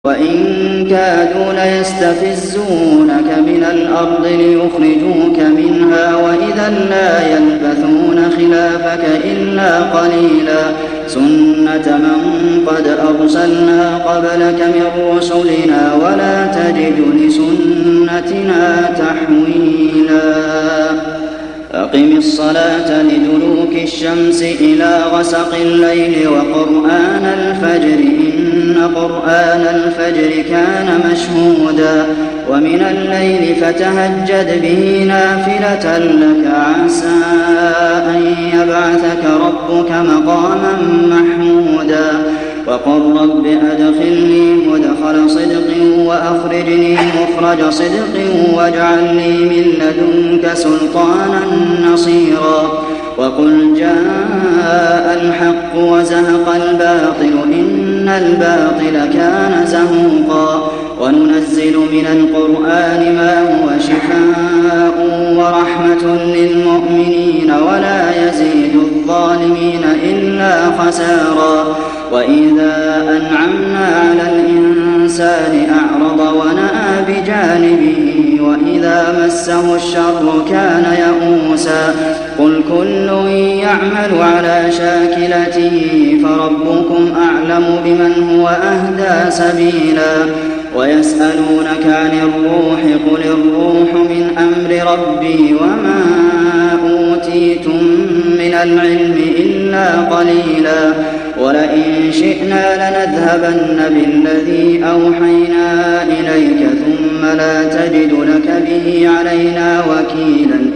وَإِن كَادُوا لَيَسْتَفِزُّونَكَ مِنَ الْأَرْضِ لِيُخْرِجُوكَ مِنْهَا ۖ وَإِذًا لَّا يَلْبَثُونَ خِلَافَكَ إِلَّا قَلِيلًا سُنَّةَ مَن قَدْ أَرْسَلْنَا قَبْلَكَ مِن رُّسُلِنَا ۖ وَلَا تَجِدُ لِسُنَّتِنَا تَحْوِيلًا أقم الصلاة لدلوك الشمس إلى غسق الليل وقرآن الفجر إن قرآن الفجر كان مشهودا ومن الليل فتهجد به نافلة لك عسى أن يبعثك ربك مقاما محمودا وقل رب أدخلني مدخل صدق وأخرجني مخرج صدق واجعل لي من لدنك سلطانا نصيرا وقل جاء الحق وزهق الباطل إن الباطل كان زهوقا وننزل من القرآن ما هو شفاء ورحمة للمؤمنين ولا يزيد الظالمين إلا خسارا وإذا أنعمنا على الإنسان أعرض ونأى بجانبه وإذا مسه الشر كان يئوسا قل كل يعمل على شاكلته فربكم أعلم بمن هو أهدى سبيلا ويسألونك عن الروح قل الروح من أمر ربي وما أوتيتم من العلم إلا قليلا ولئن شئنا لنذهبن بالذي أوحينا إليك ثم لا تجد لك به علينا وكيلا